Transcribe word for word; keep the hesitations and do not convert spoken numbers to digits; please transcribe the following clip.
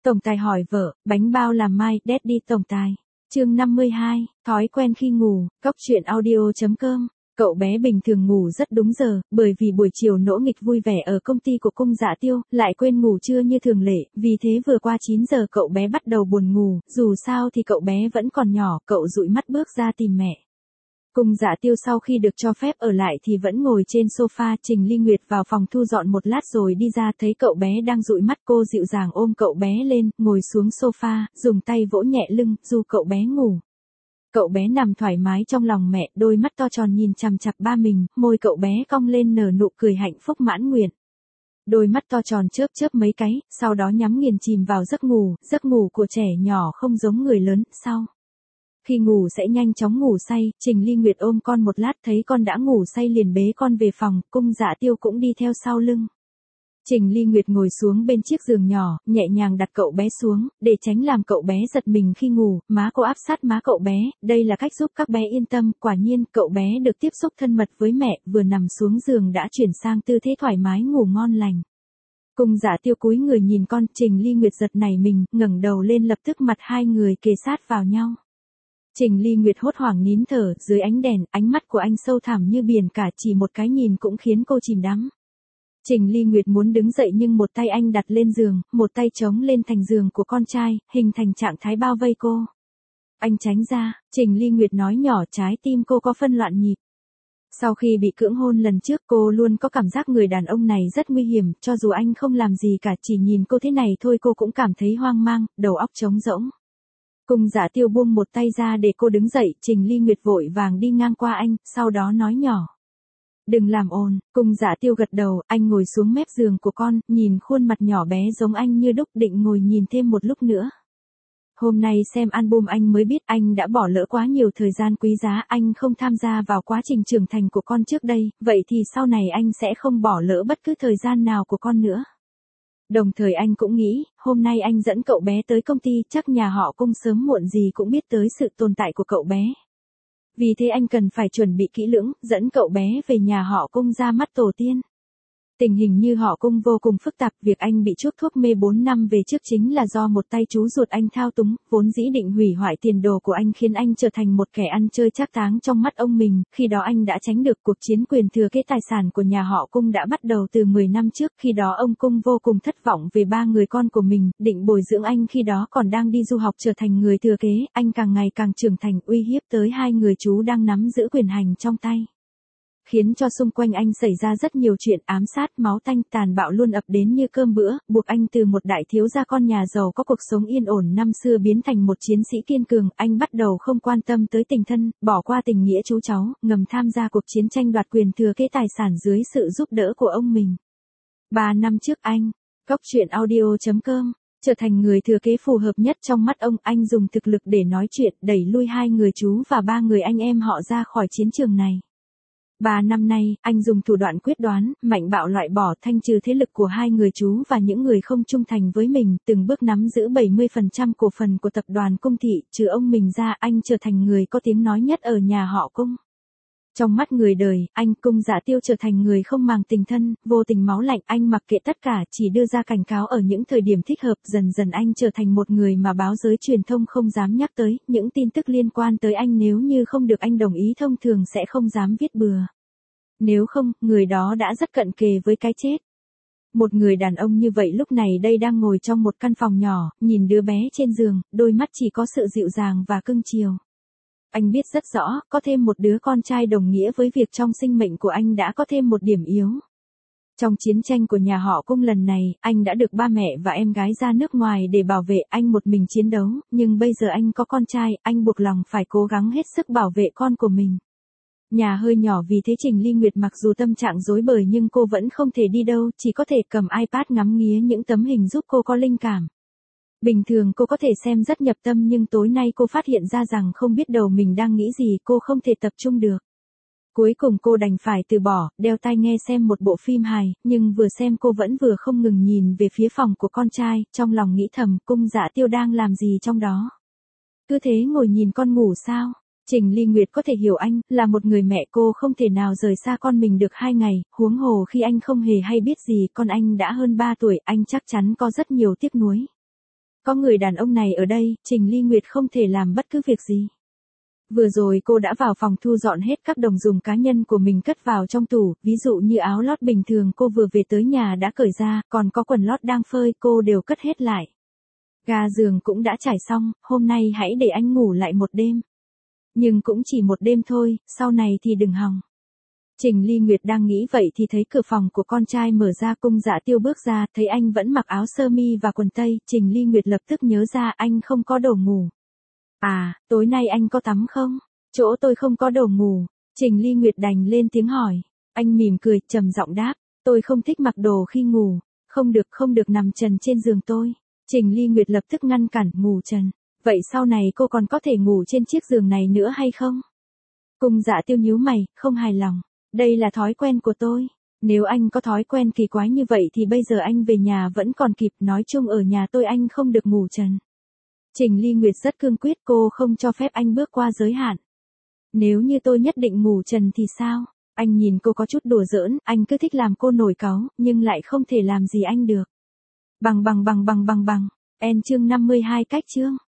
Tổng tài hỏi vợ, bánh bao làm mai, Daddy tổng tài. Chương năm mươi hai, thói quen khi ngủ, cóc truyện audio.com. Cậu bé bình thường ngủ rất đúng giờ, bởi vì buổi chiều nỗ nghịch vui vẻ ở công ty của Cung Dạ Tiêu, lại quên ngủ trưa như thường lệ, vì thế vừa qua chín giờ cậu bé bắt đầu buồn ngủ, dù sao thì cậu bé vẫn còn nhỏ, cậu dụi mắt bước ra tìm mẹ. Cung Dạ Tiêu sau khi được cho phép ở lại thì vẫn ngồi trên sofa, Trình Ly Nguyệt vào phòng thu dọn một lát rồi đi ra thấy cậu bé đang dụi mắt, cô dịu dàng ôm cậu bé lên, ngồi xuống sofa, dùng tay vỗ nhẹ lưng, dù cậu bé ngủ. Cậu bé nằm thoải mái trong lòng mẹ, đôi mắt to tròn nhìn chằm chằm ba mình, môi cậu bé cong lên nở nụ cười hạnh phúc mãn nguyện. Đôi mắt to tròn chớp chớp mấy cái, sau đó nhắm nghiền chìm vào giấc ngủ, giấc ngủ của trẻ nhỏ không giống người lớn, sau khi ngủ sẽ nhanh chóng ngủ say. Trình Ly Nguyệt ôm con một lát thấy con đã ngủ say liền bế con về phòng, Cung Dạ Tiêu cũng đi theo sau lưng. Trình Ly Nguyệt ngồi xuống bên chiếc giường nhỏ, nhẹ nhàng đặt cậu bé xuống, để tránh làm cậu bé giật mình khi ngủ, má cô áp sát má cậu bé, đây là cách giúp các bé yên tâm, quả nhiên cậu bé được tiếp xúc thân mật với mẹ, vừa nằm xuống giường đã chuyển sang tư thế thoải mái ngủ ngon lành. Cung Dạ Tiêu cúi người nhìn con, Trình Ly Nguyệt giật nảy mình, ngẩng đầu lên lập tức mặt hai người kề sát vào nhau. Trình Ly Nguyệt hốt hoảng nín thở, dưới ánh đèn, ánh mắt của anh sâu thẳm như biển cả, chỉ một cái nhìn cũng khiến cô chìm đắm. Trình Ly Nguyệt muốn đứng dậy nhưng một tay anh đặt lên giường, một tay chống lên thành giường của con trai, hình thành trạng thái bao vây cô. Anh tránh ra, Trình Ly Nguyệt nói nhỏ, trái tim cô có phân loạn nhịp. Sau khi bị cưỡng hôn lần trước cô luôn có cảm giác người đàn ông này rất nguy hiểm, cho dù anh không làm gì cả, chỉ nhìn cô thế này thôi cô cũng cảm thấy hoang mang, đầu óc trống rỗng. Cung Dạ Tiêu buông một tay ra để cô đứng dậy, Trình Ly Nguyệt vội vàng đi ngang qua anh, sau đó nói nhỏ. Đừng làm ồn. Cung Dạ Tiêu gật đầu, anh ngồi xuống mép giường của con, nhìn khuôn mặt nhỏ bé giống anh như đúc, định ngồi nhìn thêm một lúc nữa. Hôm nay xem album anh mới biết anh đã bỏ lỡ quá nhiều thời gian quý giá, anh không tham gia vào quá trình trưởng thành của con trước đây, vậy thì sau này anh sẽ không bỏ lỡ bất cứ thời gian nào của con nữa. Đồng thời anh cũng nghĩ, hôm nay anh dẫn cậu bé tới công ty, chắc nhà họ Cung sớm muộn gì cũng biết tới sự tồn tại của cậu bé. Vì thế anh cần phải chuẩn bị kỹ lưỡng, dẫn cậu bé về nhà họ Cung ra mắt tổ tiên. Tình hình như họ Cung vô cùng phức tạp, việc anh bị chuốc thuốc mê bốn năm về trước chính là do một tay chú ruột anh thao túng, vốn dĩ định hủy hoại tiền đồ của anh khiến anh trở thành một kẻ ăn chơi trác táng trong mắt ông mình, khi đó anh đã tránh được cuộc chiến quyền thừa kế tài sản của nhà họ Cung đã bắt đầu từ mười năm trước, khi đó ông Cung vô cùng thất vọng về ba người con của mình, định bồi dưỡng anh khi đó còn đang đi du học trở thành người thừa kế, anh càng ngày càng trưởng thành uy hiếp tới hai người chú đang nắm giữ quyền hành trong tay. Khiến cho xung quanh anh xảy ra rất nhiều chuyện ám sát, máu tanh, tàn bạo luôn ập đến như cơm bữa, buộc anh từ một đại thiếu gia con nhà giàu có cuộc sống yên ổn năm xưa biến thành một chiến sĩ kiên cường, anh bắt đầu không quan tâm tới tình thân, bỏ qua tình nghĩa chú cháu, ngầm tham gia cuộc chiến tranh đoạt quyền thừa kế tài sản dưới sự giúp đỡ của ông mình. Ba năm trước anh, cóc truyện audio.com, trở thành người thừa kế phù hợp nhất trong mắt ông, anh dùng thực lực để nói chuyện, đẩy lui hai người chú và ba người anh em họ ra khỏi chiến trường này. Ba năm nay, anh dùng thủ đoạn quyết đoán, mạnh bạo loại bỏ thanh trừ thế lực của hai người chú và những người không trung thành với mình, từng bước nắm giữ bảy mươi phần trăm cổ phần của tập đoàn Cung Thị, trừ ông mình ra, anh trở thành người có tiếng nói nhất ở nhà họ Cung. Trong mắt người đời, anh Cung Dạ Tiêu trở thành người không màng tình thân, vô tình máu lạnh, anh mặc kệ tất cả, chỉ đưa ra cảnh cáo ở những thời điểm thích hợp, dần dần anh trở thành một người mà báo giới truyền thông không dám nhắc tới, những tin tức liên quan tới anh nếu như không được anh đồng ý thông thường sẽ không dám viết bừa. Nếu không, người đó đã rất cận kề với cái chết. Một người đàn ông như vậy lúc này đây đang ngồi trong một căn phòng nhỏ, nhìn đứa bé trên giường, đôi mắt chỉ có sự dịu dàng và cưng chiều. Anh biết rất rõ, có thêm một đứa con trai đồng nghĩa với việc trong sinh mệnh của anh đã có thêm một điểm yếu. Trong chiến tranh của nhà họ Cung lần này, anh đã được ba mẹ và em gái ra nước ngoài để bảo vệ, anh một mình chiến đấu, nhưng bây giờ anh có con trai, anh buộc lòng phải cố gắng hết sức bảo vệ con của mình. Nhà hơi nhỏ vì thế Trình Ly Nguyệt mặc dù tâm trạng rối bời nhưng cô vẫn không thể đi đâu, chỉ có thể cầm iPad ngắm nghía những tấm hình giúp cô có linh cảm. Bình thường cô có thể xem rất nhập tâm nhưng tối nay cô phát hiện ra rằng không biết đầu mình đang nghĩ gì, cô không thể tập trung được. Cuối cùng cô đành phải từ bỏ, đeo tai nghe xem một bộ phim hài, nhưng vừa xem cô vẫn vừa không ngừng nhìn về phía phòng của con trai, trong lòng nghĩ thầm, Cung Dạ Tiêu đang làm gì trong đó. Cứ thế ngồi nhìn con ngủ sao? Trình Ly Nguyệt có thể hiểu anh, là một người mẹ cô không thể nào rời xa con mình được hai ngày, huống hồ khi anh không hề hay biết gì, con anh đã hơn ba tuổi, anh chắc chắn có rất nhiều tiếc nuối. Có người đàn ông này ở đây, Trình Ly Nguyệt không thể làm bất cứ việc gì. Vừa rồi cô đã vào phòng thu dọn hết các đồ dùng cá nhân của mình cất vào trong tủ, ví dụ như áo lót bình thường cô vừa về tới nhà đã cởi ra, còn có quần lót đang phơi cô đều cất hết lại. Ga giường cũng đã trải xong, hôm nay hãy để anh ngủ lại một đêm. Nhưng cũng chỉ một đêm thôi, sau này thì đừng hòng. Trình Ly Nguyệt đang nghĩ vậy thì thấy cửa phòng của con trai mở ra, Cung Dạ Tiêu bước ra, thấy anh vẫn mặc áo sơ mi và quần tây, Trình Ly Nguyệt lập tức nhớ ra anh không có đồ ngủ. À, tối nay anh có tắm không? Chỗ tôi không có đồ ngủ. Trình Ly Nguyệt đành lên tiếng hỏi. Anh mỉm cười, trầm giọng đáp, tôi không thích mặc đồ khi ngủ. Không được, không được nằm trần trên giường tôi. Trình Ly Nguyệt lập tức ngăn cản, ngủ trần. Vậy sau này cô còn có thể ngủ trên chiếc giường này nữa hay không? Cung Dạ Tiêu nhíu mày, không hài lòng. Đây là thói quen của tôi. Nếu anh có thói quen kỳ quái như vậy thì bây giờ anh về nhà vẫn còn kịp, nói chung ở nhà tôi anh không được ngủ trần. Trình Ly Nguyệt rất cương quyết, cô không cho phép anh bước qua giới hạn. Nếu như tôi nhất định ngủ trần thì sao? Anh nhìn cô có chút đùa giỡn, anh cứ thích làm cô nổi cáu, nhưng lại không thể làm gì anh được. Bằng bằng bằng bằng bằng bằng. En chương năm mươi hai cách chương.